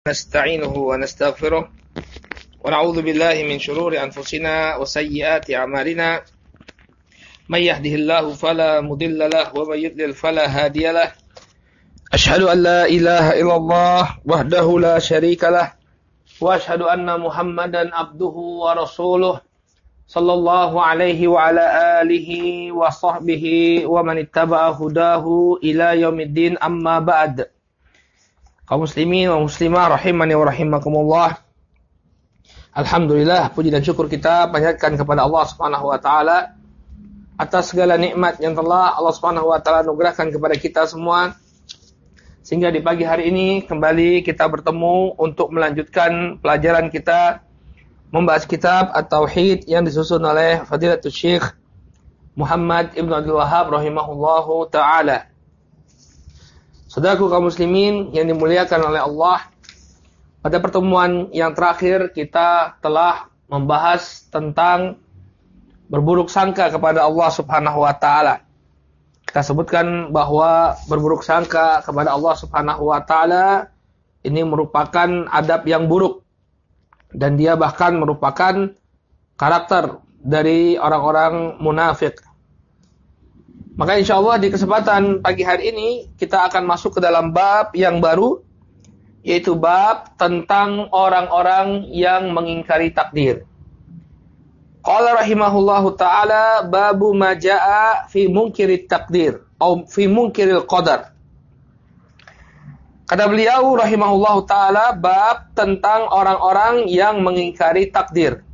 نستعينه ونستغفره ونعوذ بالله من شرور أنفسنا وسيئات أعمالنا من يهده الله فلا مضل له ومن يضلل فلا هادي له أشهد أن لا إله إلا الله وحده لا شريك له وأشهد أن محمدا عبده ورسوله صلى الله عليه وعلى آله وصحبه ومن اتبع هداه إلى يوم الدين أما بعد. Kaum muslimin wa muslimah rahimani wa rahimakumullah. Alhamdulillah, puji dan syukur kita panjatkan kepada Allah Subhanahu wa taala atas segala nikmat yang telah Allah Subhanahu wa taala anugerahkan kepada kita semua. Sehingga di pagi hari ini kembali kita bertemu untuk melanjutkan pelajaran kita membahas kitab At-Tauhid yang disusun oleh Fadilatul Syekh Muhammad Ibn Abdul Wahhab rahimahullahu taala. Saudaraku kaum muslimin yang dimuliakan oleh Allah, pada pertemuan yang terakhir kita telah membahas tentang berburuk sangka kepada Allah Subhanahu wa taala. Kita sebutkan bahwa berburuk sangka kepada Allah Subhanahu wa taala ini merupakan adab yang buruk dan dia bahkan merupakan karakter dari orang-orang munafik. Maka insya Allah di kesempatan pagi hari ini kita akan masuk ke dalam bab yang baru, yaitu bab tentang orang-orang yang mengingkari takdir. Qala rahimahullahu ta'ala babu ma ja'a fi munkirit takdir atau fi munkiril qadar. Kata beliau rahimahullahu ta'ala bab tentang orang-orang yang mengingkari takdir.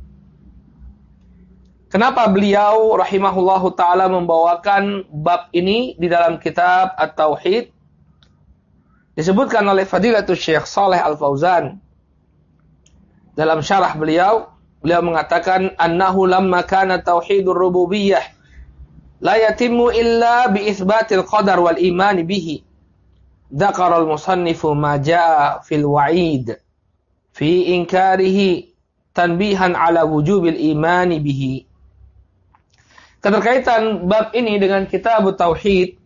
Kenapa beliau rahimahullahu ta'ala membawakan bab ini di dalam kitab At-Tauhid? Disebutkan oleh Fadilatul Syekh Shalih Al-Fauzan. Dalam syarah beliau mengatakan annahu lamma kana tauhidur rububiyyah la yatimmu illa bi itsbatil qadar wal iman bihi. Dzakara al-musannifu ma jaa fil wa'id fi inkarihi tanbihan ala wujubil imani bihi. Keterkaitan bab ini dengan kitab Tauhid,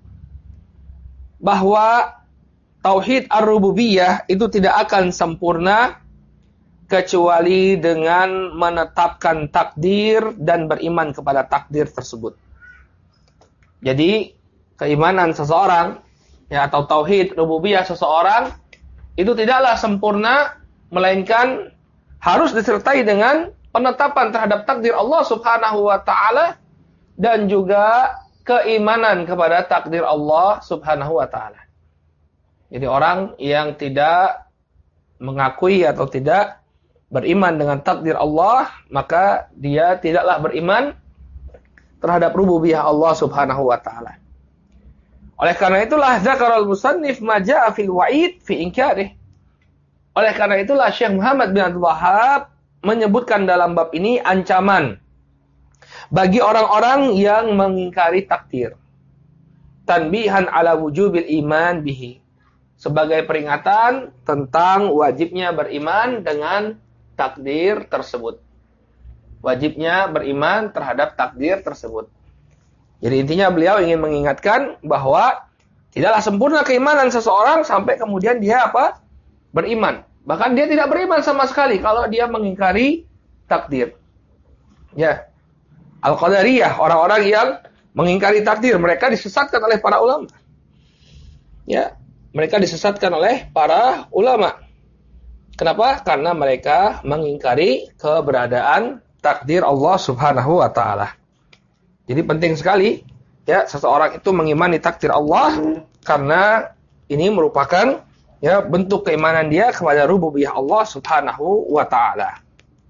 bahwa Tauhid Ar-Rububiyah itu tidak akan sempurna kecuali dengan menetapkan takdir dan beriman kepada takdir tersebut. Jadi, keimanan seseorang atau Tauhid Rububiyah seseorang itu tidaklah sempurna, melainkan harus disertai dengan penetapan terhadap takdir Allah Subhanahu wa taala dan juga keimanan kepada takdir Allah Subhanahu wa taala. Jadi orang yang tidak mengakui atau tidak beriman dengan takdir Allah, maka dia tidaklah beriman terhadap rububiyah Allah Subhanahu wa taala. Oleh karena itulah zakarul musannif ma jaa fil wa'id fi inkarih. Oleh karena itulah Syekh Muhammad bin Abdul Wahhab menyebutkan dalam bab ini ancaman bagi orang-orang yang mengingkari takdir. Tanbihan ala wujubil iman bihi. Sebagai peringatan tentang wajibnya beriman dengan takdir tersebut. Wajibnya beriman terhadap takdir tersebut. Jadi intinya beliau ingin mengingatkan bahwa tidaklah sempurna keimanan seseorang sampai kemudian dia beriman. Bahkan dia tidak beriman sama sekali kalau dia mengingkari takdir. Ya. Al-Qadariyah, orang-orang yang mengingkari takdir, mereka disesatkan oleh para ulama. Ya, mereka disesatkan oleh para ulama. Kenapa? Karena mereka mengingkari keberadaan takdir Allah Subhanahu wa taala. Jadi penting sekali ya seseorang itu mengimani takdir Allah karena ini merupakan ya bentuk keimanan dia kepada rububiyah Allah Subhanahu wa taala.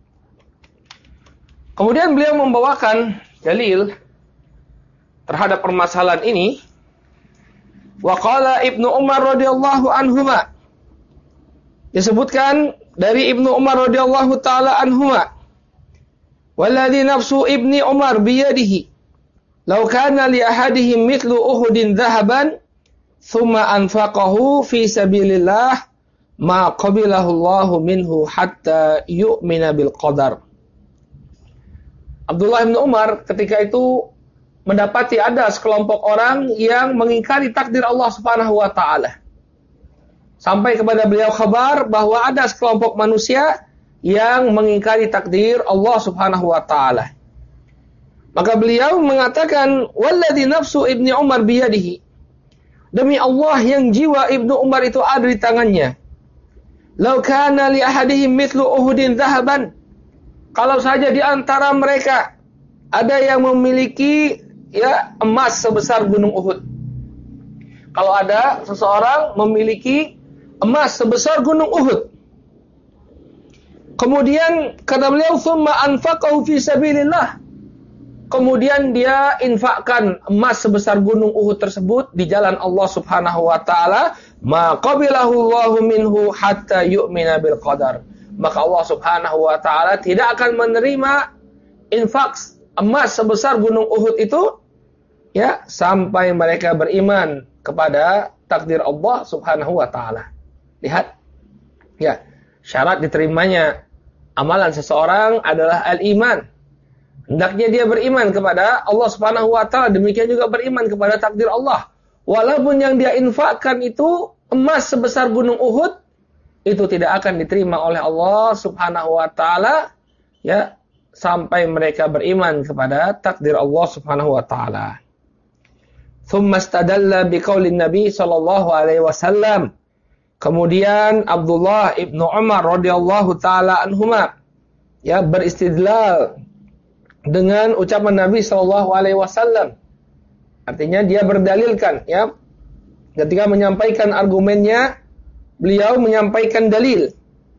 Kemudian beliau membawakan dalil terhadap permasalahan ini. Wa qala Ibnu Umar radhiyallahu anhuma. Disebutkan dari Ibnu Umar radhiyallahu taala anhuma. Walladzi nafsu Ibni Umar biyadihi. Law kana li ahadihim mithlu Uhudin dhahaban thumma anfaqahu fi sabilillah ma qabilahu Allahu minhu hatta yu'mina bil qadar. Abdullah bin Umar ketika itu mendapati ada sekelompok orang yang mengingkari takdir Allah Subhanahu wa taala. Sampai kepada beliau kabar bahwa ada sekelompok manusia yang mengingkari takdir Allah Subhanahu wa taala. Maka beliau mengatakan, "Walladzi nafsu Ibnu Umar biyadihi." Demi Allah yang jiwa Ibnu Umar itu ada di tangannya. "Lau kana li ahadihim mithlu Uhudin dhahaban." Kalau saja di antara mereka ada yang memiliki emas sebesar gunung Uhud. Kalau ada seseorang memiliki emas sebesar gunung Uhud. Kemudian kata beliau, "Tsumma anfaqahu fi sabilillah." Kemudian dia infakkan emas sebesar gunung Uhud tersebut di jalan Allah Subhanahu wa taala, "Ma qabilahu Allahu minhu hatta yu'mina bil qadar." Maka Allah Subhanahu wa taala tidak akan menerima infak emas sebesar gunung Uhud itu sampai mereka beriman kepada takdir Allah Subhanahu wa taala. Lihat, syarat diterimanya amalan seseorang adalah al-iman. Hendaknya dia beriman kepada Allah Subhanahu wa taala, demikian juga beriman kepada takdir Allah. Walaupun yang dia infakkan itu emas sebesar gunung Uhud, itu tidak akan diterima oleh Allah Subhanahu wa taala sampai mereka beriman kepada takdir Allah Subhanahu wa taala. Tsumma istadalla biqaulin Nabi sallallahu alaihi wasallam. Kemudian Abdullah ibnu Umar radhiyallahu taala anhuma beristidlal dengan ucapan Nabi sallallahu alaihi wasallam. Artinya dia berdalilkan ketika menyampaikan argumennya, beliau menyampaikan dalil.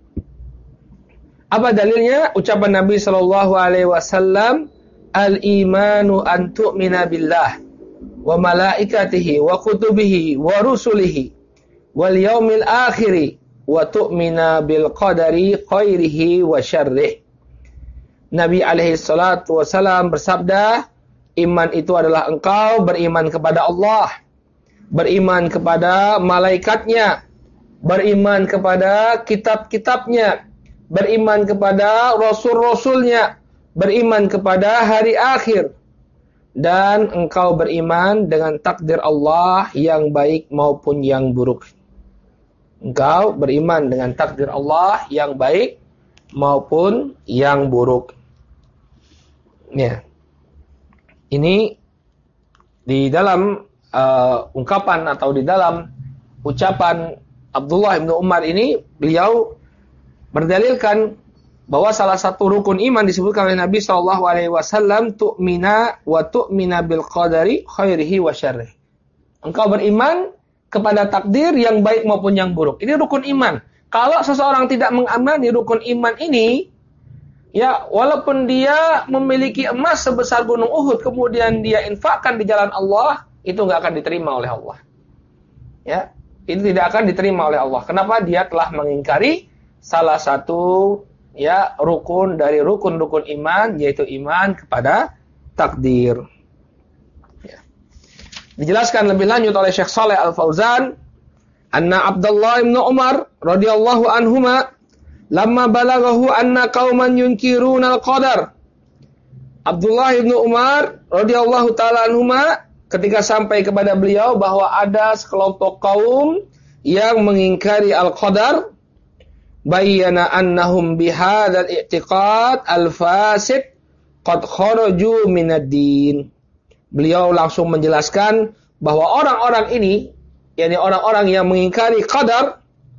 Apa dalilnya? Ucapan Nabi sallallahu alaihi wasallam, "Al-imanu an tu'mina billah wa malaikatihi wa kutubihi wa rusulihi wal yaumil akhiri wa tu'mina bil qadari khairihi wa syarrih." Nabi alaihi salatu wasalam bersabda, iman itu adalah engkau beriman kepada Allah, beriman kepada malaikatnya, beriman kepada kitab-kitabnya, beriman kepada rasul-rasulnya, beriman kepada hari akhir, dan engkau beriman dengan takdir Allah yang baik maupun yang buruk. Engkau beriman dengan takdir Allah yang baik maupun yang buruk. Ini di dalam ungkapan atau di dalam ucapan Abdullah bin Umar ini, beliau berdalilkan bahwa salah satu rukun iman disebutkan oleh Nabi sallallahu alaihi wasallam, tu'mina wa tu'mina bil qadari khairihi wa syarrih. Engkau beriman kepada takdir yang baik maupun yang buruk. Ini rukun iman. Kalau seseorang tidak mengamani rukun iman ini, walaupun dia memiliki emas sebesar gunung Uhud, kemudian dia infakkan di jalan Allah, itu nggak akan diterima oleh Allah. Itu tidak akan diterima oleh Allah. Kenapa? Dia telah mengingkari salah satu rukun dari rukun-rukun iman, yaitu iman kepada takdir. Dijelaskan lebih lanjut oleh Syekh Shalih Al-Fauzan, anna Abdullah bin Umar radhiyallahu anhuma lamma balaghahu anna qauman yunkiruna al-qadar. Abdullah bin Umar radhiyallahu taala anhuma ketika sampai kepada beliau bahwa ada sekelompok kaum yang mengingkari al-qadar, bayyana annahum bihadzal i'tiqad al-fasid qad kharaju minad din. Beliau langsung menjelaskan bahwa orang-orang ini, yakni orang-orang yang mengingkari qadar,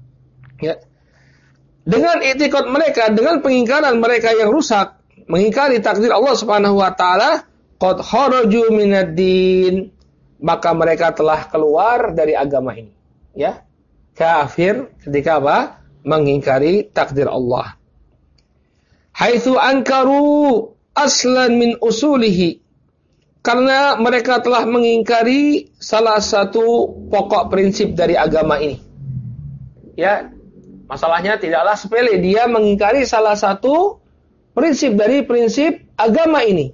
dengan i'tiqad mereka, dengan pengingkaran mereka yang rusak, mengingkari takdir Allah Subhanahu wa taala, qad kharaju minad din, maka mereka telah keluar dari agama ini. Kafir ketika apa? Mengingkari takdir Allah. Haitsu ankaru aslan min usulihi, karena mereka telah mengingkari salah satu pokok prinsip dari agama ini. Masalahnya tidaklah sepele, dia mengingkari salah satu prinsip dari prinsip agama ini.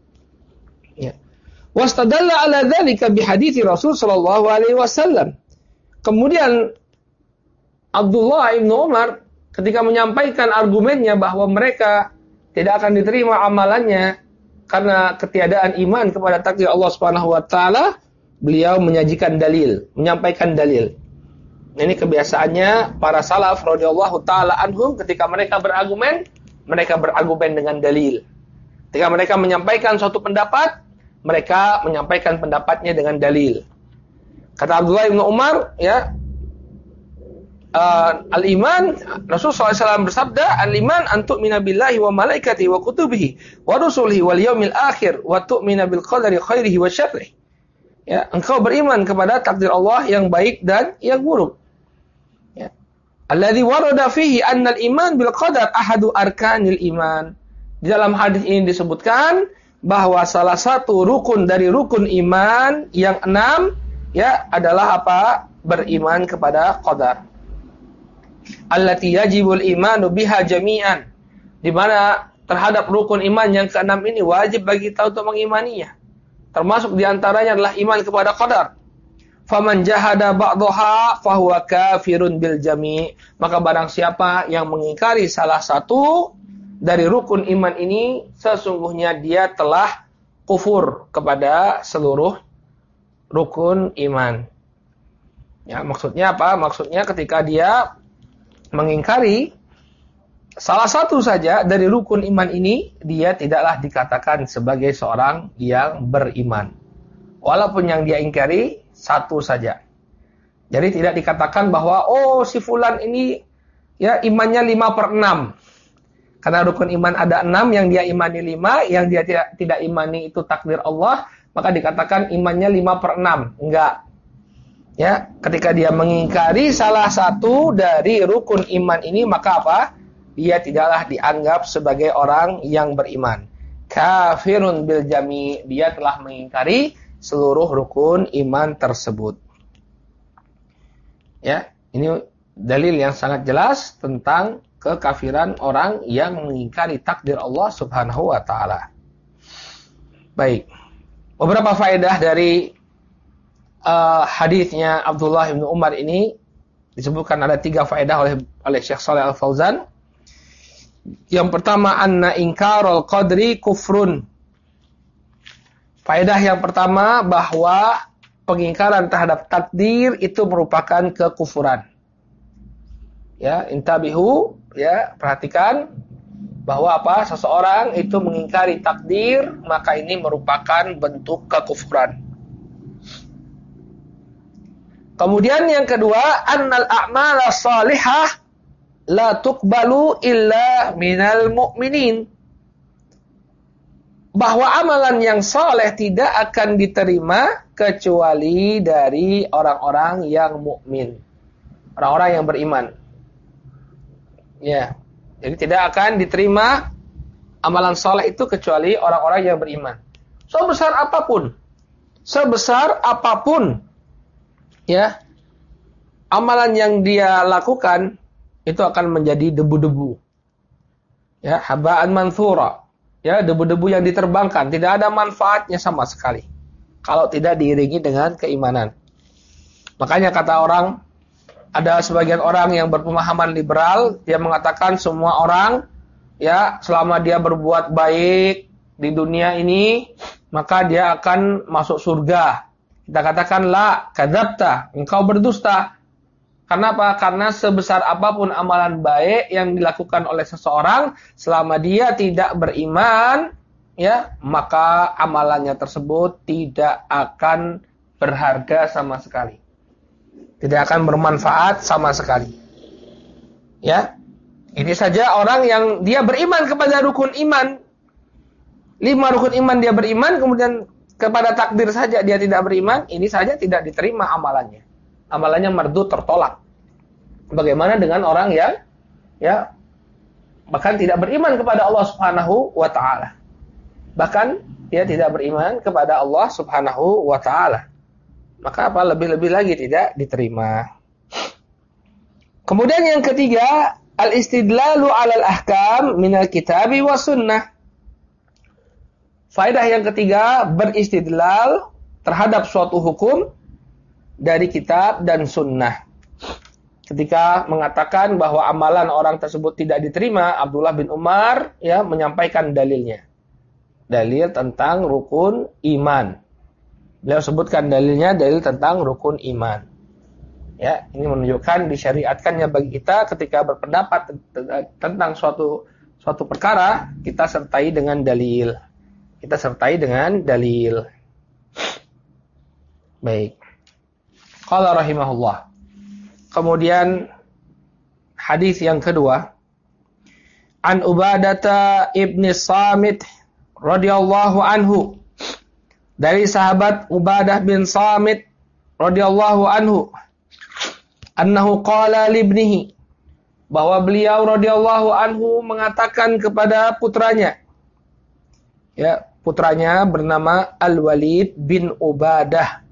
Wastadalla ala dzalika bihadits Rasul sallallahu alaihi wasallam. Kemudian Abdullah bin Umar ketika menyampaikan argumennya bahwa mereka tidak akan diterima amalannya karena ketiadaan iman kepada takdir Allah Subhanahu wa taala, beliau menyajikan dalil, menyampaikan dalil. Ini kebiasaannya para salaf radhiyallahu taala anhum ketika mereka berargumen dengan dalil. Ketika mereka menyampaikan suatu pendapat, mereka menyampaikan pendapatnya dengan dalil. Kata Abdullah bin Umar, ya, al-iman, Rasulullah SAW bersabda, al-iman an tu'mina billahi wa malaikatihi wa kutubihi wa rusulihi wal yaumil akhir wa tu'mina bil qadari khairihi wa syarrihi. Ya, engkau beriman kepada takdir Allah yang baik dan yang buruk. Ya. Alladzi warada fihi anna al-iman bil qadar ahadu arkanil iman. Di dalam hadis ini disebutkan bahwa salah satu rukun dari rukun iman yang 6 ya adalah apa? Beriman kepada qadar. Allati yajibul imanu biha jami'an. Di mana terhadap rukun iman yang ke-6 ini wajib bagi kita untuk mengimaninya. Termasuk di antaranya adalah iman kepada qadar. Faman jahada ba'daha fahuwa kafirun bil jami'. Maka barang siapa yang mengingkari salah satu dari rukun iman ini, sesungguhnya dia telah kufur kepada seluruh rukun iman. Ya, maksudnya apa? Maksudnya ketika dia mengingkari salah satu saja dari rukun iman ini, dia tidaklah dikatakan sebagai seorang yang beriman. Walaupun yang dia ingkari satu saja. Jadi tidak dikatakan bahwa si fulan ini ya imannya 5/6. Karena rukun iman ada 6, yang dia imani 5, yang dia tidak imani itu takdir Allah, maka dikatakan imannya 5/6. Enggak. Ya, ketika dia mengingkari salah satu dari rukun iman ini, maka apa? Dia tidaklah dianggap sebagai orang yang beriman. Kafirun bil jami', dia telah mengingkari seluruh rukun iman tersebut. Ya, ini dalil yang sangat jelas tentang kekafiran orang yang mengingkari takdir Allah Subhanahu wa taala. Baik. Beberapa faedah dari hadisnya Abdullah bin Umar ini disebutkan ada 3 faedah oleh Syekh Shalih Al-Fauzan. Yang pertama, anna inkarul qadri kufrun. Faedah yang pertama bahwa pengingkaran terhadap takdir itu merupakan kekufuran. Ya, intabihu, ya, perhatikan bahwa apa? Seseorang itu mengingkari takdir, maka ini merupakan bentuk kekufuran. Kemudian yang kedua, annal a'mala salihah la tuqbalu illa minal mu'minin. Bahwa amalan yang saleh tidak akan diterima kecuali dari orang-orang yang mukmin. Orang-orang yang beriman. Ya. Jadi tidak akan diterima amalan saleh itu kecuali orang-orang yang beriman. Sebesar apapun ya, amalan yang dia lakukan itu akan menjadi debu-debu. Ya, haba'an manthura. Ya, debu-debu yang diterbangkan, tidak ada manfaatnya sama sekali kalau tidak diiringi dengan keimanan. Makanya kata orang, ada sebagian orang yang berpemahaman liberal, dia mengatakan semua orang ya, selama dia berbuat baik di dunia ini, maka dia akan masuk surga. Kita katakan la kadzabta, engkau berdusta. Kenapa? Karena sebesar apapun amalan baik yang dilakukan oleh seseorang, selama dia tidak beriman, ya, maka amalannya tersebut tidak akan berharga sama sekali. Tidak akan bermanfaat sama sekali. Ya. Ini saja orang yang dia beriman kepada rukun iman. 5 rukun iman dia beriman, kemudian kepada takdir saja dia tidak beriman, ini saja tidak diterima amalannya. Amalannya mardud, tertolak. Bagaimana dengan orang yang ya bahkan tidak beriman kepada Allah Subhanahu wa taala. Bahkan dia tidak beriman kepada Allah Subhanahu wa taala. Maka apa lebih-lebih lagi tidak diterima. Kemudian yang ketiga, al-istidlalu 'alal ahkam minal kitabi was sunnah. Faedah yang ketiga, beristidlal terhadap suatu hukum dari kitab dan sunnah. Ketika mengatakan bahwa amalan orang tersebut tidak diterima, Abdullah bin Umar ya menyampaikan dalilnya. Dalil tentang rukun iman. Beliau sebutkan dalilnya, dalil tentang rukun iman. Ya, ini menunjukkan disyariatkannya bagi kita ketika berpendapat tentang suatu perkara, kita sertai dengan dalil. Kita sertai dengan dalil. Baik. Qala rahimahullah. Kemudian hadis yang kedua, an Ubadata ibni Samit radhiyallahu anhu, dari sahabat Ubadah bin Samit radhiyallahu anhu, annahu qala li ibnihi, bahwa beliau radhiyallahu anhu mengatakan kepada putranya, ya, putranya bernama Al-Walid bin Ubadah.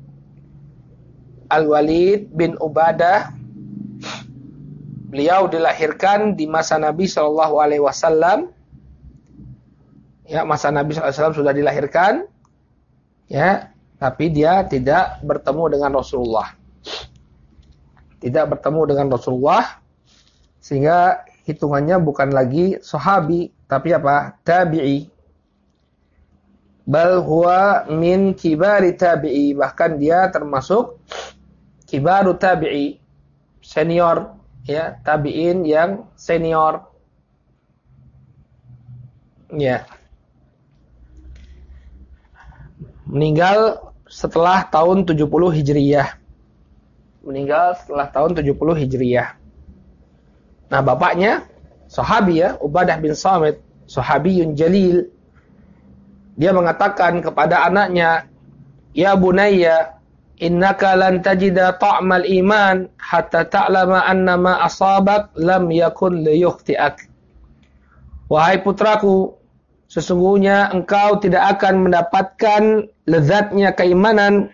Al-Walid bin Ubadah, beliau dilahirkan di masa Nabi Shallallahu Alaihi Wasallam. Ya, masa Nabi SAW sudah dilahirkan, ya, tapi dia tidak bertemu dengan Rasulullah. Tidak bertemu dengan Rasulullah, sehingga hitungannya bukan lagi sahabi, tapi apa? Tabi'i. Bal huwa min kibari tabi'i, bahkan dia termasuk kibaru tabi'i, senior, ya, tabi'in yang senior. Ya. Meninggal setelah tahun 70 Hijriyah. Meninggal setelah tahun 70 Hijriyah. Nah, bapaknya sahabi, ya, Ubadah bin Samit, sahabiyun jalil. Dia mengatakan kepada anaknya, ya bunayya, innaka lan tajida ta'mal iman hatta ta'lama anna ma asabak lam yakun liyukhti'ak. Wahai putraku, sesungguhnya engkau tidak akan mendapatkan lezatnya keimanan,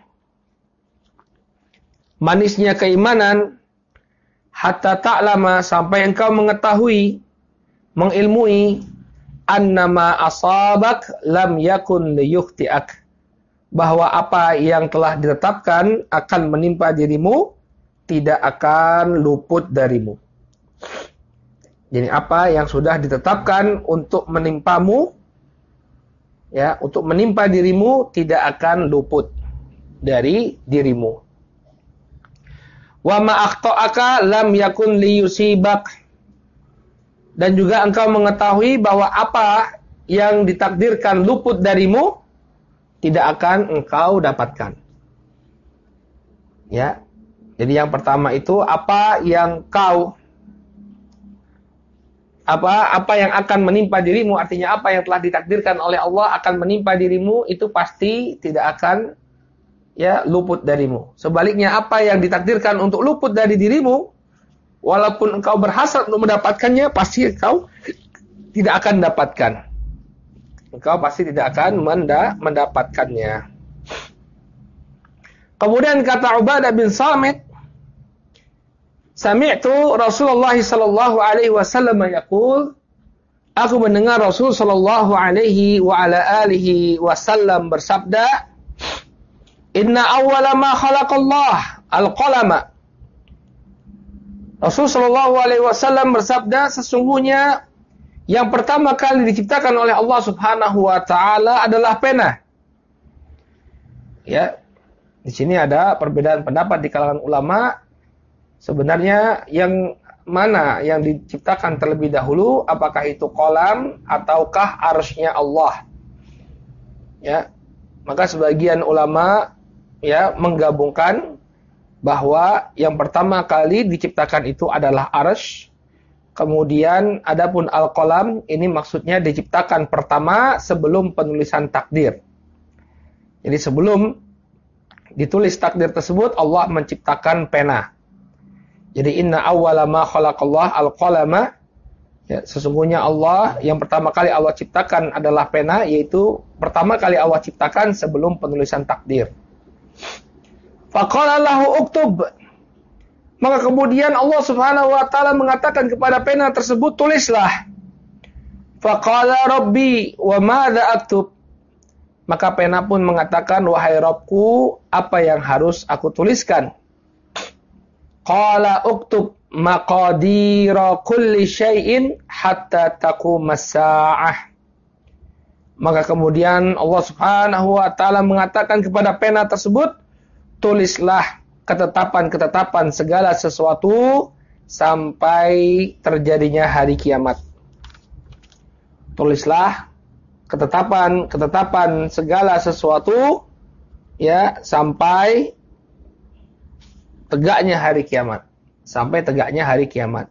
manisnya keimanan, hatta ta'lama, sampai engkau mengetahui, mengilmui, annama asabak lam yakun liyukhti'ak, bahwa apa yang telah ditetapkan akan menimpa dirimu tidak akan luput darimu. Jadi apa yang sudah ditetapkan untuk menimpamu, ya, untuk menimpa dirimu tidak akan luput dari dirimu. Wa ma akhta'aka lam yakun liyusibak, dan juga engkau mengetahui bahwa apa yang ditakdirkan luput darimu tidak akan engkau dapatkan. Ya. Jadi yang pertama itu apa yang yang akan menimpa dirimu, artinya apa yang telah ditakdirkan oleh Allah akan menimpa dirimu, itu pasti tidak akan, ya, luput darimu. Sebaliknya apa yang ditakdirkan untuk luput dari dirimu, walaupun engkau berhasrat untuk mendapatkannya, pasti engkau tidak akan dapatkan. Engkau pasti tidak akan mendapatkannya. Kemudian kata Ubadah bin Samit, sami'tu Rasulullah sallallahu alaihi wasallam yaqul, aku mendengar Rasul sallallahu alaihi wa ala alihi wasallam bersabda, inna awwala ma khalaqallah al-qalama. Rasul sallallahu alaihi wasallam bersabda, sesungguhnya yang pertama kali diciptakan oleh Allah Subhanahu wa taala adalah pena. Ya. Di sini ada perbedaan pendapat di kalangan ulama. Sebenarnya yang mana yang diciptakan terlebih dahulu, apakah itu qalam ataukah arsy-nya Allah? Ya. Maka sebagian ulama, ya, menggabungkan bahwa yang pertama kali diciptakan itu adalah arsy. Kemudian adapun al-qalam ini maksudnya diciptakan pertama sebelum penulisan takdir. Jadi sebelum ditulis takdir tersebut, Allah menciptakan pena. Jadi inna awwala ma khalaqallah al-qalama, ya, sesungguhnya Allah yang pertama kali Allah ciptakan adalah pena, yaitu pertama kali Allah ciptakan sebelum penulisan takdir. Faqala lahu uktub, maka kemudian Allah Subhanahu wa taala mengatakan kepada pena tersebut, tulislah. Faqala rabbi wa madza aktub, maka pena pun mengatakan, wahai Rabbku, apa yang harus aku tuliskan? Qala uktub maqadira kulli syai'in hatta taqumas sa'ah. Maka kemudian Allah Subhanahu wa taala mengatakan kepada pena tersebut, tulislah ketetapan-ketetapan segala sesuatu sampai terjadinya hari kiamat. Tulislah ketetapan segala sesuatu ya sampai tegaknya hari kiamat. Sampai tegaknya hari kiamat.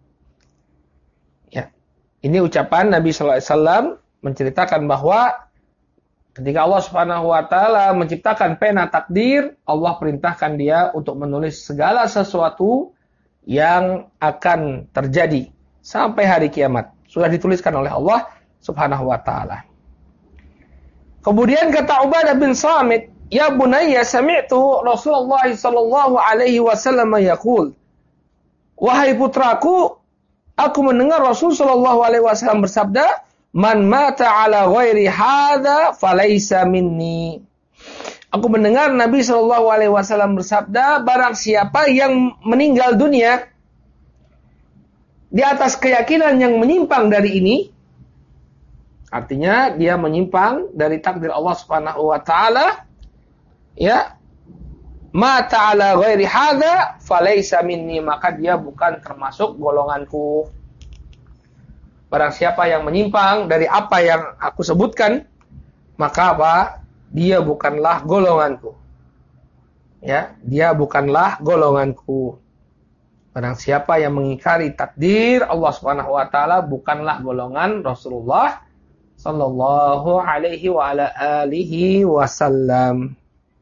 Ya. Ini ucapan Nabi sallallahu alaihi wasallam menceritakan bahwa ketika Allah Subhanahu wa taala menciptakan pena takdir, Allah perintahkan dia untuk menulis segala sesuatu yang akan terjadi sampai hari kiamat. Sudah dituliskan oleh Allah Subhanahu wa taala. Kemudian kata Ubadah bin Samit, "Ya bunayya, sami'tu Rasulullah sallallahu alaihi wasallam yaqul." Wahai putraku, aku mendengar Rasul sallallahu alaihi wasallam bersabda, "Man mata ala ghairi hadza falaysa minni." Aku mendengar Nabi sallallahu alaihi wasallam bersabda, barang siapa yang meninggal dunia di atas keyakinan yang menyimpang dari ini, artinya dia menyimpang dari takdir Allah Subhanahu wa taala, ya, mata ala ghairi hadza falaysa minni, maka dia bukan termasuk golonganku. Barang siapa yang menyimpang dari apa yang aku sebutkan, maka apa? Dia bukanlah golonganku. Ya, dia bukanlah golonganku. Barang siapa yang mengingkari takdir Allah Subhanahu wa taala bukanlah golongan Rasulullah sallallahu alaihi wa ala alihi wasallam.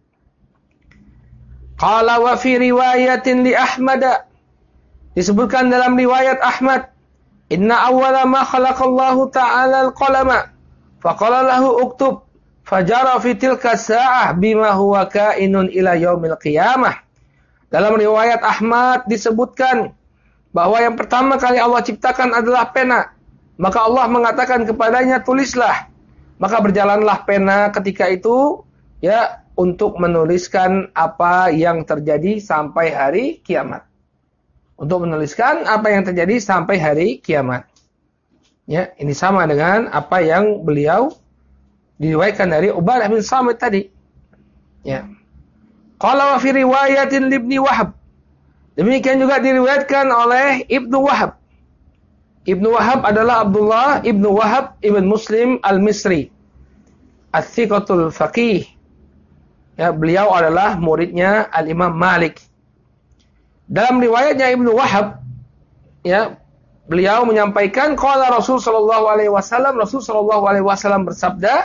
Qala wa fi riwayatin li Ahmad, disebutkan dalam riwayat Ahmad, inna awwala ma khalaqallahu ta'ala al-qalama faqala lahu uktub fajara fi tilka sa'ah bima huwa kainun ila yaumil qiyamah. Dalam riwayat Ahmad disebutkan bahwa yang pertama kali Allah ciptakan adalah pena. Maka Allah mengatakan kepadanya, tulislah. Maka berjalanlah pena ketika itu ya untuk menuliskan apa yang terjadi sampai hari kiamat. Untuk menuliskan apa yang terjadi sampai hari kiamat. Ya, ini sama dengan apa yang beliau diriwayatkan dari Ubadah bin Samit tadi. Ya. Qala wa fi riwayatin Ibnu Wahab. Demikian juga diriwayatkan oleh Ibnu Wahab. Ibnu Wahab adalah Abdullah Ibnu Wahab Ibn Muslim Al-Misri, As-Thiqatul Faqih. Ya, beliau adalah muridnya Al-Imam Malik. Dalam riwayatnya Ibnu Wahab, ya, beliau menyampaikan qala Rasul sallallahu alaihi wasallam, Rasul sallallahu alaihi wasallam bersabda,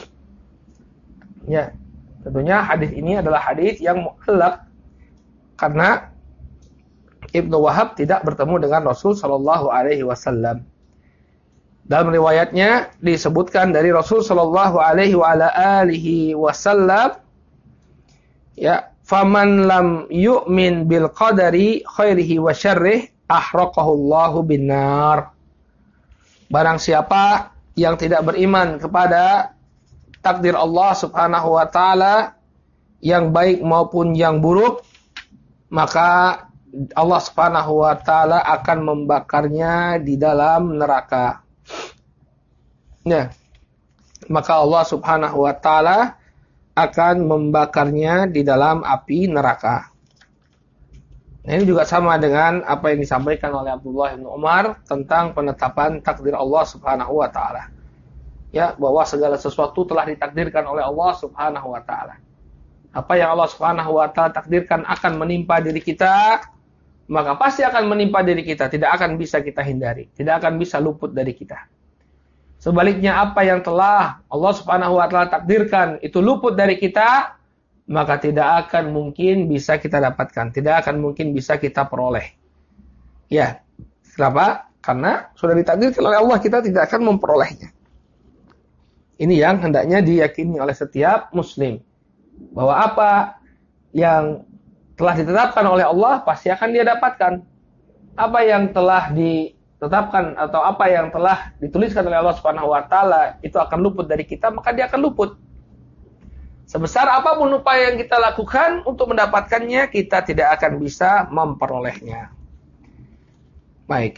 ya, tentunya hadis ini adalah hadis yang mu'allaq karena Ibnu Wahab tidak bertemu dengan Rasul sallallahu alaihi wasallam. Dalam riwayatnya disebutkan dari Rasul sallallahu alaihi wa ala alihi wasallam, ya, faman lam yu'min bil qadari khairihi wa syarrih ahraqahu Allahu binnar. Barang siapa yang tidak beriman kepada takdir Allah Subhanahu wa taala yang baik maupun yang buruk, maka Allah Subhanahu wa taala akan membakarnya di dalam neraka. Ya. Maka Allah Subhanahu wa taala akan membakarnya di dalam api neraka. Nah, ini juga sama dengan apa yang disampaikan oleh Abdullah bin Umar tentang penetapan takdir Allah Subhanahu wa taala. Ya, bahwa segala sesuatu telah ditakdirkan oleh Allah Subhanahu wa taala. Apa yang Allah Subhanahu wa taala takdirkan akan menimpa diri kita, maka pasti akan menimpa diri kita, tidak akan bisa kita hindari, tidak akan bisa luput dari kita. Sebaliknya apa yang telah Allah Subhanahu wa taala takdirkan itu luput dari kita, maka tidak akan mungkin bisa kita dapatkan, tidak akan mungkin bisa kita peroleh. Ya, kenapa? Karena sudah ditakdirkan oleh Allah, kita tidak akan memperolehnya. Ini yang hendaknya diyakini oleh setiap muslim, bahwa apa yang telah ditetapkan oleh Allah pasti akan dia dapatkan. Apa yang telah ditetapkan atau apa yang telah dituliskan oleh Allah Subhanahu wa taala itu akan luput dari kita, maka dia akan luput. Sebesar apapun upaya yang kita lakukan untuk mendapatkannya, kita tidak akan bisa memperolehnya. Baik.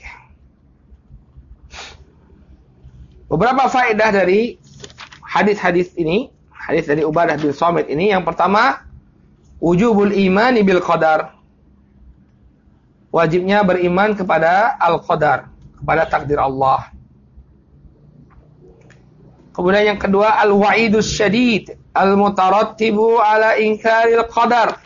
Beberapa faedah dari hadis-hadis ini, hadis dari Ubadah bin Samit ini. Yang pertama, Wujubul imani bil qadar. Wajibnya beriman kepada al-qadar, kepada takdir Allah. Kemudian yang kedua, al-wa'idus syadid al-mutarattibu ala inkaril qadar.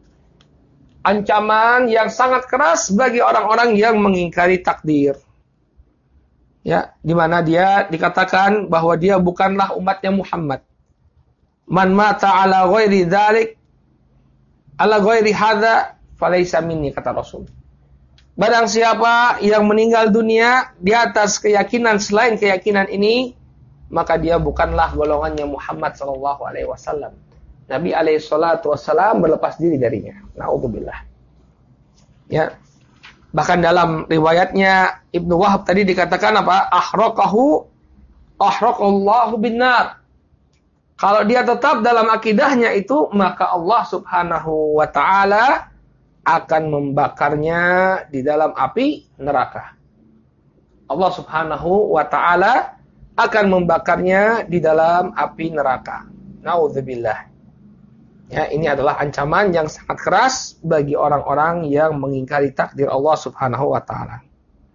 Ancaman yang sangat keras bagi orang-orang yang mengingkari takdir. Ya, di mana dia dikatakan bahwa dia bukanlah umatnya Muhammad. Man mata ala ghairi dzalik ala ghairi hadza falaysa minni, kata Rasul. Barang siapa yang meninggal dunia di atas keyakinan selain keyakinan ini, maka dia bukanlah golongannya Muhammad sallallahu alaihi wasallam. Nabi alaihi salatu wasallam berlepas diri darinya. Nauzubillah. Ya. Bahkan dalam riwayatnya Ibnu Wahab tadi dikatakan apa? Ahraqallahu binnar. Kalau dia tetap dalam akidahnya itu, maka Allah Subhanahu wa taala akan membakarnya di dalam api neraka. Allah Subhanahu wa taala akan membakarnya di dalam api neraka. Nauzubillah. Ya, ini adalah ancaman yang sangat keras bagi orang-orang yang mengingkari takdir Allah Subhanahu wa taala.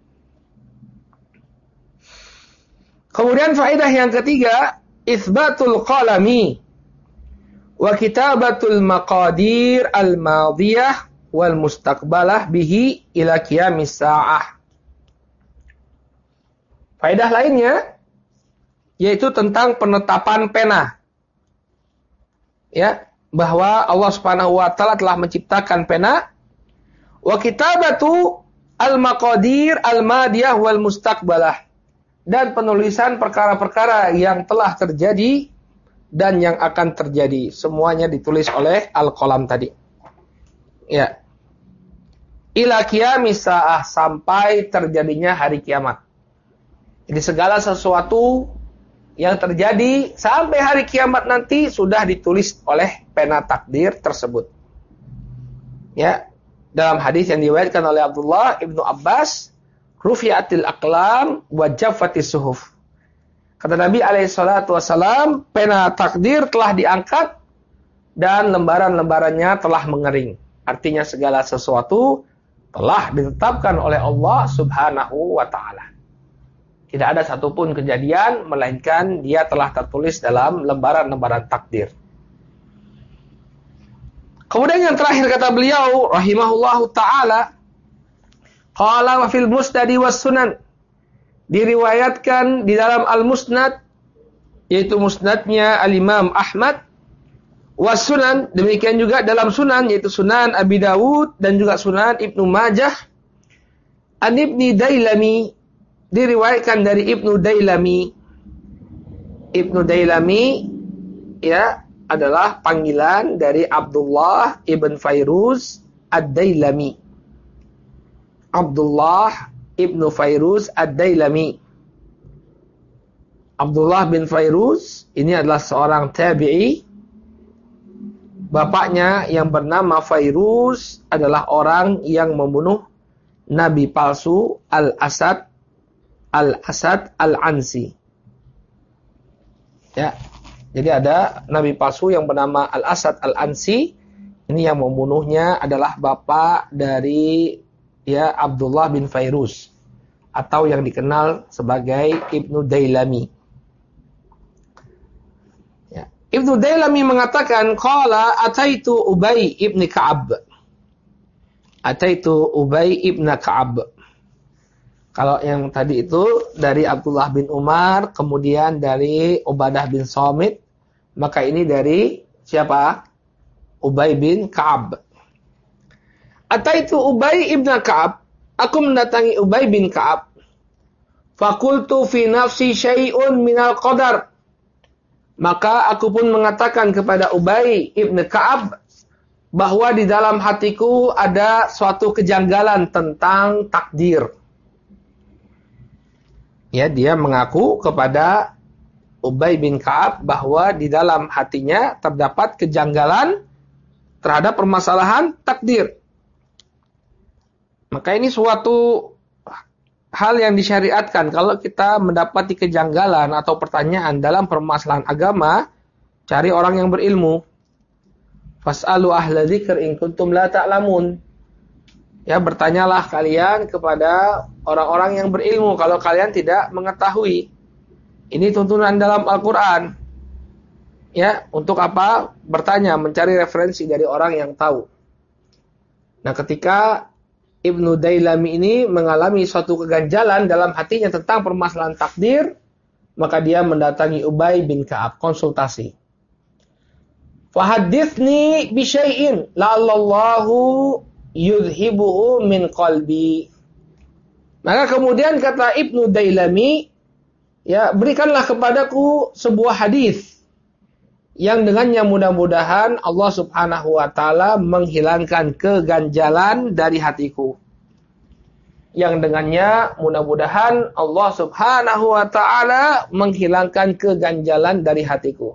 Kemudian faedah yang ketiga, itsbatul qalami wa kitabatul maqadir al-madiyah wal mustaqbalah bihi ila qiyamis saah. Faedah lainnya yaitu tentang penetapan pena. Ya, bahwa Allah Subhanahu wa taala telah menciptakan pena, wa kitabatu al-maqadir al-madiyah wal mustaqbalah, dan penulisan perkara-perkara yang telah terjadi dan yang akan terjadi, semuanya ditulis oleh al-qalam tadi. Ya. Ila qiyamis saah, sampai terjadinya hari kiamat. Jadi segala sesuatu yang terjadi sampai hari kiamat nanti sudah ditulis oleh pena takdir tersebut. Ya. Dalam hadis yang diriwayatkan oleh Abdullah Ibnu Abbas, rufi'atil aqlam wa jaffatis suhuf. Kata Nabi alaihi salatu wasalam, pena takdir telah diangkat dan lembaran-lembarannya telah mengering. Artinya segala sesuatu telah ditetapkan oleh Allah Subhanahu wa taala. Tidak ada satupun kejadian melainkan dia telah tertulis dalam lembaran-lembaran takdir. Kemudian yang terakhir kata beliau rahimahullahu taala, qala wa fil musnad was sunan, diriwayatkan di dalam al-musnad, yaitu musnadnya al-Imam Ahmad, was sunan, demikian juga dalam sunan, yaitu sunan Abi Dawud dan juga sunan Ibnu Majah, an Ibni Dailami, diriwayatkan dari Ibnu Dailami. Ibnu Dailami ya adalah panggilan dari Abdullah ibn Fairuz ad-Dailami. Abdullah ibnu Fairuz ad-Dailami. Abdullah bin Fairuz ini adalah seorang tabi'i. Bapaknya yang bernama Fairuz adalah orang yang membunuh nabi palsu Al-Asad Al-Ansi. Ya. Jadi ada nabi palsu yang bernama Al-Asad Al-Ansi. Ini yang membunuhnya adalah bapak dari ya Abdullah bin Fairuz, atau yang dikenal sebagai Ibnu Dailami. Ya. Ibnu Dailami mengatakan, qala ataitu Ubay ibn Ka'ab. Ataitu Ubay ibn Ka'ab. Kalau yang tadi itu dari Abdullah bin Umar, kemudian dari Ubadah bin Samit, maka ini dari siapa? Ubay bin Ka'ab. Ataitu Ubay ibn Ka'ab, aku mendatangi Ubay bin Ka'ab. Fakultu fi nafsi syai'un minal qadar. Maka aku pun mengatakan kepada Ubay ibn Ka'ab bahwa di dalam hatiku ada suatu kejanggalan tentang takdir. Ya, dia mengaku kepada Ubay bin Ka'ab bahwa di dalam hatinya terdapat kejanggalan terhadap permasalahan takdir. Maka ini suatu hal yang disyariatkan. Kalau kita mendapati kejanggalan atau pertanyaan dalam permasalahan agama, cari orang yang berilmu. Fas'alu ahla dzikr in kuntum la ta'lamun. Ya, bertanyalah kalian kepada orang-orang yang berilmu kalau kalian tidak mengetahui. Ini tuntunan dalam Al-Qur'an. Ya, untuk apa? Bertanya, mencari referensi dari orang yang tahu. Nah, ketika Ibnu Dailami ini mengalami suatu keganjalan dalam hatinya tentang permasalahan takdir, maka dia mendatangi Ubay bin Ka'ab, konsultasi. Fahadithni bisyai'in la'allallahu yudhibuhu min qalbi. Maka kemudian kata Ibnu Dailami, ya, berikanlah kepadaku sebuah hadis yang dengannya mudah-mudahan Allah Subhanahu wa taala menghilangkan keganjalan dari hatiku. Yang dengannya mudah-mudahan Allah Subhanahu wa taala menghilangkan keganjalan dari hatiku.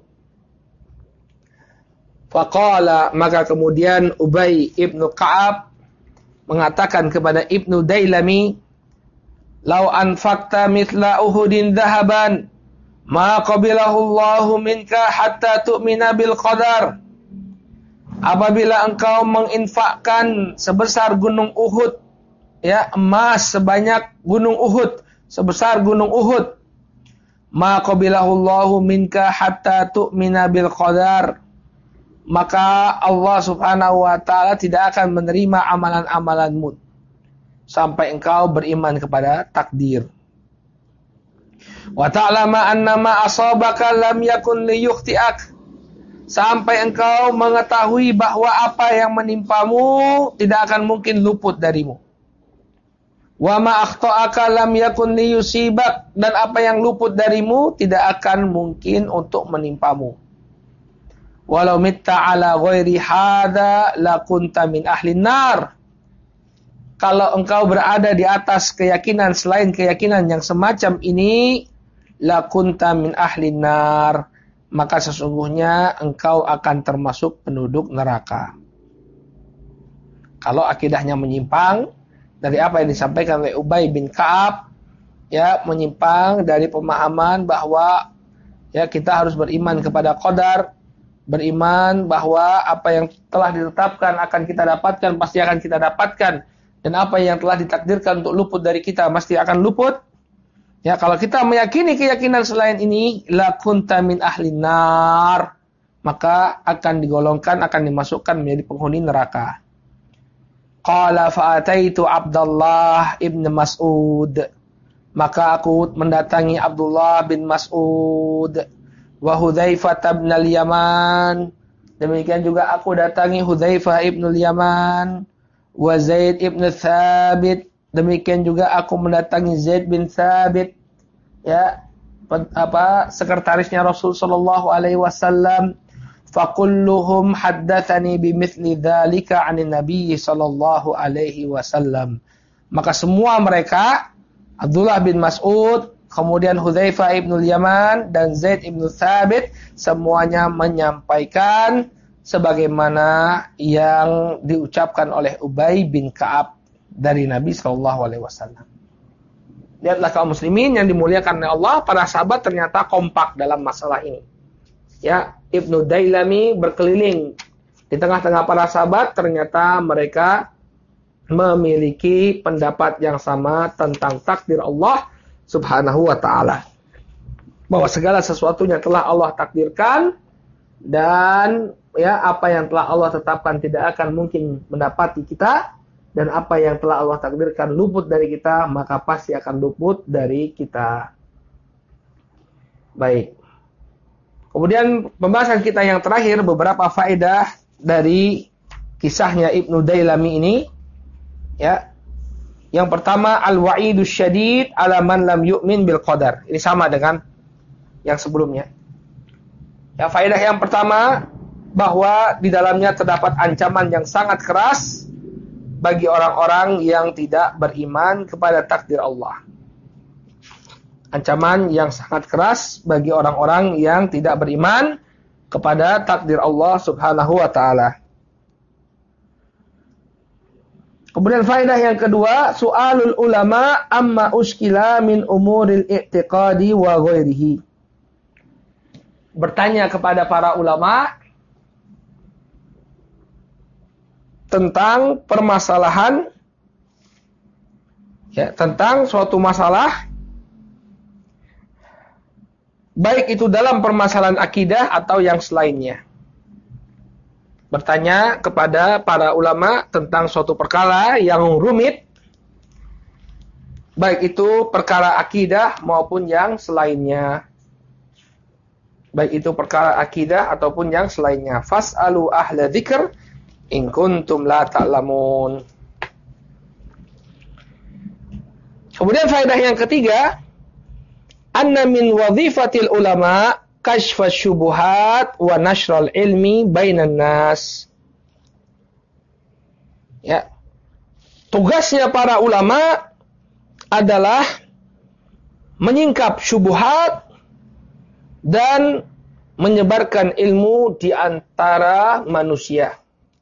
Faqala, maka kemudian Ubay ibnu Ka'ab mengatakan kepada Ibnu Dailami, "Lau anfaqta mithla Uhudin dhahaban, ma qabilahu Allahu minka hatta tu'mina bil qadar." Apabila engkau menginfakkan sebesar gunung Uhud, ya, emas sebanyak gunung Uhud, sebesar gunung Uhud, ma qabilahu Allahu minka hatta tu'mina bil qadar, maka Allah Subhanahu wa taala tidak akan menerima amalan-amalanmu sampai engkau beriman kepada takdir. Wa ta'lama anna ma asabaka lam yakun liyukhti'ak, sampai engkau mengetahui bahwa apa yang menimpamu tidak akan mungkin luput darimu. Wa ma akhta'aka lam yakun liyusibak, dan apa yang luput darimu tidak akan mungkin untuk menimpamu. Walau mitta ala ghairi hadza lakunta min ahlin nar. Kalau engkau berada di atas keyakinan selain keyakinan yang semacam ini, lakunta min ahlin nar, maka sesungguhnya engkau akan termasuk penduduk neraka. Kalau akidahnya menyimpang dari apa yang disampaikan oleh Ubay bin Ka'ab, ya, menyimpang dari pemahaman bahwa, ya, kita harus beriman kepada qadar, beriman bahwa apa yang telah ditetapkan akan kita dapatkan, pasti akan kita dapatkan, dan apa yang telah ditakdirkan untuk luput dari kita pasti akan luput. Ya, kalau kita meyakini keyakinan selain ini, la kunta min ahlin nar, maka akan digolongkan, akan dimasukkan menjadi penghuni neraka. Qala fa'ataitu Abdullah ibn Mas'ud, maka aku mendatangi Abdullah bin Mas'ud, wa Hudzaifah bin al-Yaman, demikian juga aku datangi Hudzaifah ibn al-Yaman, wa Zaid ibn Thabit, demikian juga aku mendatangi Zaid bin Thabit, ya, sekretarisnya Rasul sallallahu alaihi wasallam. Fakulluhum haddatsani bimithli dzalika 'anin nabiy sallallahu alaihi wasallam. Maka semua mereka, Abdullah bin Mas'ud, kemudian Hudzaifah ibn al-Yaman dan Zaid ibn Thabit, semuanya menyampaikan sebagaimana yang diucapkan oleh Ubay bin Ka'ab dari Nabi sallallahu alaihi wasallam. Lihatlah kaum muslimin yang dimuliakan oleh Allah, para sahabat ternyata kompak dalam masalah ini. Ya, Ibnu Dailami berkeliling di tengah-tengah para sahabat, ternyata mereka memiliki pendapat yang sama tentang takdir Allah Subhanahu wa taala. Bahwa segala sesuatunya telah Allah takdirkan, dan, ya, apa yang telah Allah tetapkan tidak akan mungkin mendapati kita, dan apa yang telah Allah takdirkan luput dari kita, maka pasti akan luput dari kita. Baik. Kemudian pembahasan kita yang terakhir, beberapa faedah dari kisahnya Ibnu Dailami ini, ya. Yang pertama, al-wa'idus syadid ala man lam yu'min bil qadar. Ini sama dengan yang sebelumnya. Ya, faedah yang pertama, bahwa di dalamnya terdapat ancaman yang sangat keras bagi orang-orang yang tidak beriman kepada takdir Allah. Ancaman yang sangat keras bagi orang-orang yang tidak beriman kepada takdir Allah Subhanahu wa taala. Kemudian faedah yang kedua, su'alul ulama amma uskila min umuril i'tiqadi wa ghairihi. Bertanya kepada para ulama tentang permasalahan, ya, tentang suatu masalah, baik itu dalam permasalahan akidah atau yang selainnya. Bertanya kepada para ulama tentang suatu perkara yang rumit, baik itu perkara akidah maupun yang selainnya. Baik itu perkara akidah ataupun yang selainnya. Fas'alu ahla dzikr in kuntum la ta'lamun. Kemudian faedah yang ketiga, anna min wadhifatil ulama kashfa syubuhat wa nashral ilmi bainan nas. Ya. Tugasnya para ulama adalah menyingkap syubhat dan menyebarkan ilmu di antara manusia.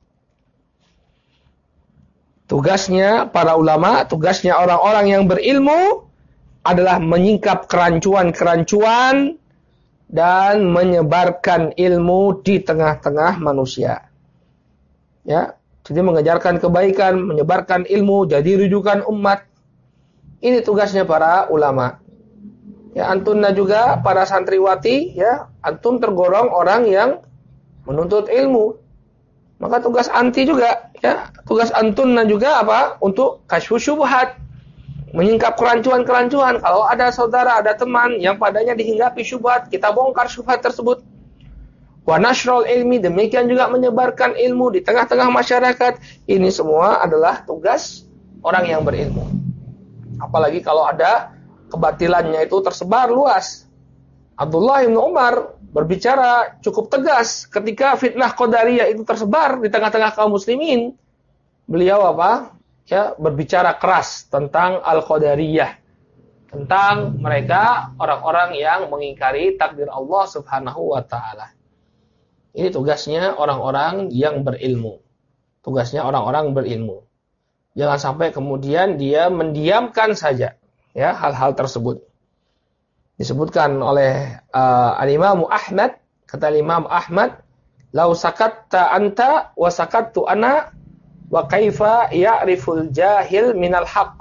Tugasnya para ulama, tugasnya orang-orang yang berilmu adalah menyingkap kerancuan-kerancuan dan menyebarkan ilmu di tengah-tengah manusia. Ya, jadi mengejarkan kebaikan, menyebarkan ilmu, jadi rujukan umat. Ini tugasnya para ulama. Ya, antunna juga para santriwati, ya, antun tergolong orang yang menuntut ilmu. Maka tugas anti juga, ya, tugas antunna juga apa? Untuk kasyfu syubhat. Menyingkap kerancuan-kerancuan. Kalau ada saudara, ada teman yang padanya dihinggapi syubhat, kita bongkar syubhat tersebut. Wa nashrul ilmi, demikian juga menyebarkan ilmu di tengah-tengah masyarakat. Ini semua adalah tugas orang yang berilmu. Apalagi kalau ada kebatilannya itu tersebar luas. Abdullah bin Umar berbicara cukup tegas ketika fitnah Qadariyah itu tersebar di tengah-tengah kaum muslimin. Beliau apa? Ya, berbicara keras tentang Al-Qadariyah, tentang mereka orang-orang yang mengingkari takdir Allah Subhanahu wa taala. Ini tugasnya orang-orang yang berilmu. Tugasnya orang-orang berilmu. Jangan sampai kemudian dia mendiamkan saja, ya, hal-hal tersebut. Disebutkan oleh Al-Imam Ahmad, kata Imam Ahmad, "Lau sakatta anta wa sakattu ana wa kaifa ya'riful jahil minal haq."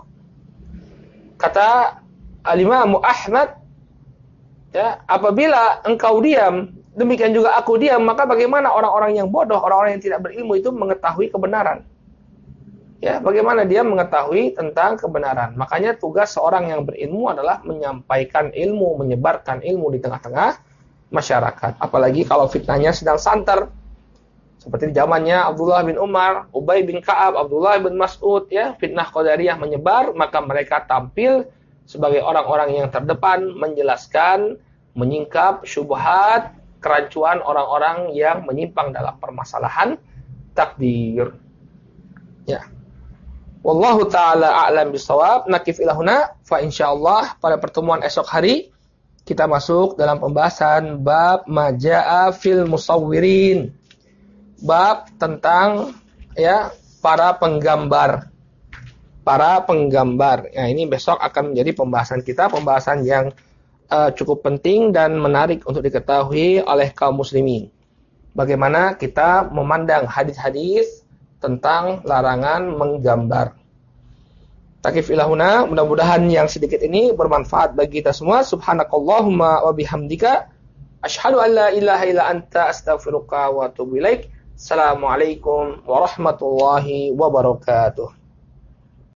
Kata Al-Imam Ahmad, ya, apabila engkau diam, demikian juga aku diam, maka bagaimana orang-orang yang bodoh, orang-orang yang tidak berilmu itu mengetahui kebenaran? Ya, bagaimana dia mengetahui tentang kebenaran? Makanya tugas seorang yang berilmu adalah menyampaikan ilmu, menyebarkan ilmu di tengah-tengah masyarakat. Apalagi kalau fitnahnya sedang santer. Seperti di zamannya Abdullah bin Umar, Ubay bin Ka'ab, Abdullah bin Mas'ud, ya, fitnah Qadariyah menyebar, maka mereka tampil sebagai orang-orang yang terdepan menjelaskan, menyingkap syubhat, kerancuan orang-orang yang menyimpang dalam permasalahan takdir. Ya. Wallahu ta'ala a'lam bisawab. Nakif ilahuna. Fa insyaallah pada pertemuan esok hari kita masuk dalam pembahasan bab maja'a fil musawwirin. Bab tentang, ya, para penggambar. Para penggambar. Ya, ini besok akan menjadi pembahasan kita, pembahasan yang cukup penting dan menarik untuk diketahui oleh kaum muslimin. Bagaimana kita memandang hadis-hadis tentang larangan menggambar. Takif ilahuna, mudah-mudahan yang sedikit ini bermanfaat bagi kita semua. Subhanakallahumma wa bihamdika asyhadu an la ilaha illa anta astaghfiruka wa atubu ilaik. Assalamualaikum warahmatullahi wabarakatuh.